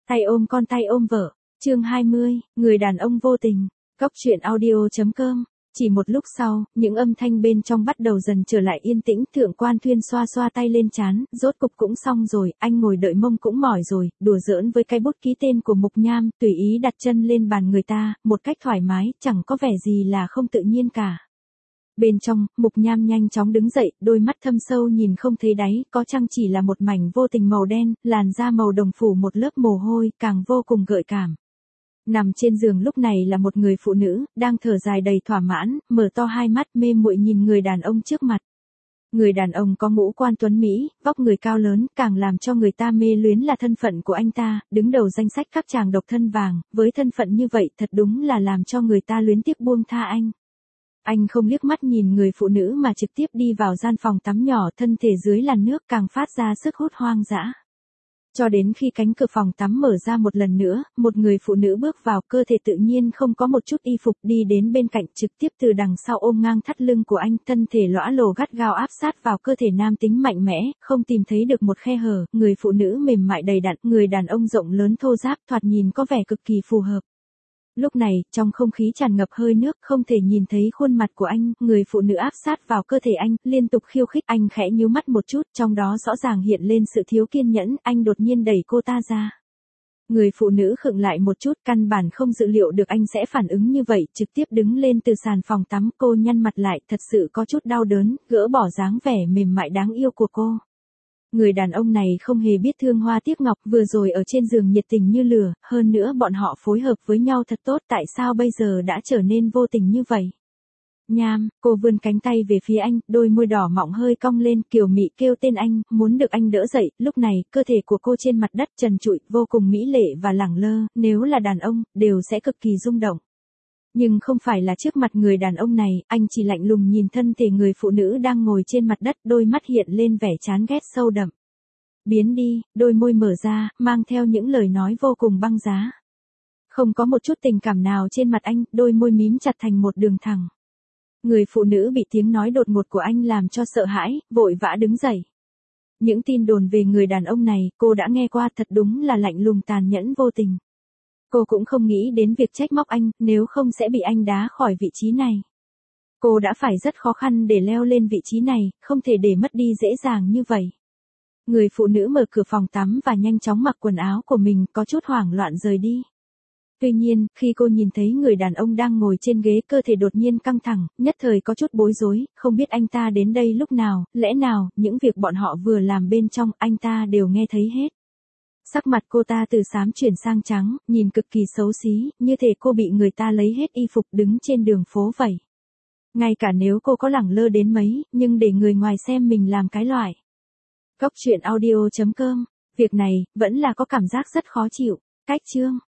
Tay ôm con tay ôm vợ. Chương 20, người đàn ông vô tình. Cóc truyện audio.com. Chỉ một lúc sau, những âm thanh bên trong bắt đầu dần trở lại yên tĩnh. Thượng quan Thuyên xoa xoa tay lên trán, rốt cục cũng xong rồi, anh ngồi đợi mông cũng mỏi rồi, đùa giỡn với cái bút ký tên của Mục Nham, tùy ý đặt chân lên bàn người ta, một cách thoải mái, chẳng có vẻ gì là không tự nhiên cả. Bên trong, Mục Nham nhanh chóng đứng dậy, đôi mắt thâm sâu nhìn không thấy đáy, có chăng chỉ là một mảnh vô tình màu đen, làn da màu đồng phủ một lớp mồ hôi, càng vô cùng gợi cảm. Nằm trên giường lúc này là một người phụ nữ, đang thở dài đầy thỏa mãn, mở to hai mắt mê muội nhìn người đàn ông trước mặt. Người đàn ông có ngũ quan tuấn Mỹ, vóc người cao lớn, càng làm cho người ta mê luyến là thân phận của anh ta, đứng đầu danh sách các chàng độc thân vàng, với thân phận như vậy thật đúng là làm cho người ta luyến tiếc buông tha anh. Anh không liếc mắt nhìn người phụ nữ mà trực tiếp đi vào gian phòng tắm nhỏ, thân thể dưới làn nước càng phát ra sức hút hoang dã. Cho đến khi cánh cửa phòng tắm mở ra một lần nữa, một người phụ nữ bước vào, cơ thể tự nhiên không có một chút y phục, đi đến bên cạnh, trực tiếp từ đằng sau ôm ngang thắt lưng của anh, thân thể lõa lồ gắt gao áp sát vào cơ thể nam tính mạnh mẽ, không tìm thấy được một khe hở, người phụ nữ mềm mại đầy đặn, người đàn ông rộng lớn thô ráp, thoạt nhìn có vẻ cực kỳ phù hợp. Lúc này, trong không khí tràn ngập hơi nước, không thể nhìn thấy khuôn mặt của anh, người phụ nữ áp sát vào cơ thể anh, liên tục khiêu khích, anh khẽ nhíu mắt một chút, trong đó rõ ràng hiện lên sự thiếu kiên nhẫn, anh đột nhiên đẩy cô ta ra. Người phụ nữ khựng lại một chút, căn bản không dự liệu được anh sẽ phản ứng như vậy, trực tiếp đứng lên từ sàn phòng tắm, cô nhăn mặt lại, thật sự có chút đau đớn, gỡ bỏ dáng vẻ mềm mại đáng yêu của cô. Người đàn ông này không hề biết thương hoa tiếc ngọc, vừa rồi ở trên giường nhiệt tình như lửa, hơn nữa bọn họ phối hợp với nhau thật tốt, tại sao bây giờ đã trở nên vô tình như vậy? Nham, cô vươn cánh tay về phía anh, đôi môi đỏ mọng hơi cong lên, kiều mị kêu tên anh, muốn được anh đỡ dậy, lúc này, cơ thể của cô trên mặt đất trần trụi, vô cùng mỹ lệ và lẳng lơ, nếu là đàn ông, đều sẽ cực kỳ rung động. Nhưng không phải là trước mặt người đàn ông này, anh chỉ lạnh lùng nhìn thân thể người phụ nữ đang ngồi trên mặt đất, đôi mắt hiện lên vẻ chán ghét sâu đậm. Biến đi, đôi môi mở ra, mang theo những lời nói vô cùng băng giá. Không có một chút tình cảm nào trên mặt anh, đôi môi mím chặt thành một đường thẳng. Người phụ nữ bị tiếng nói đột ngột của anh làm cho sợ hãi, vội vã đứng dậy. Những tin đồn về người đàn ông này, cô đã nghe qua, thật đúng là lạnh lùng tàn nhẫn vô tình. Cô cũng không nghĩ đến việc trách móc anh, nếu không sẽ bị anh đá khỏi vị trí này. Cô đã phải rất khó khăn để leo lên vị trí này, không thể để mất đi dễ dàng như vậy. Người phụ nữ mở cửa phòng tắm và nhanh chóng mặc quần áo của mình, có chút hoảng loạn rời đi. Tuy nhiên, khi cô nhìn thấy người đàn ông đang ngồi trên ghế, cơ thể đột nhiên căng thẳng, nhất thời có chút bối rối, không biết anh ta đến đây lúc nào, lẽ nào, những việc bọn họ vừa làm bên trong, anh ta đều nghe thấy hết. Sắc mặt cô ta từ xám chuyển sang trắng, nhìn cực kỳ xấu xí, như thể cô bị người ta lấy hết y phục đứng trên đường phố vậy. Ngay cả nếu cô có lẳng lơ đến mấy, nhưng để người ngoài xem mình làm cái loại. Cóc truyện audio.com, việc này, vẫn là có cảm giác rất khó chịu. Cách chương.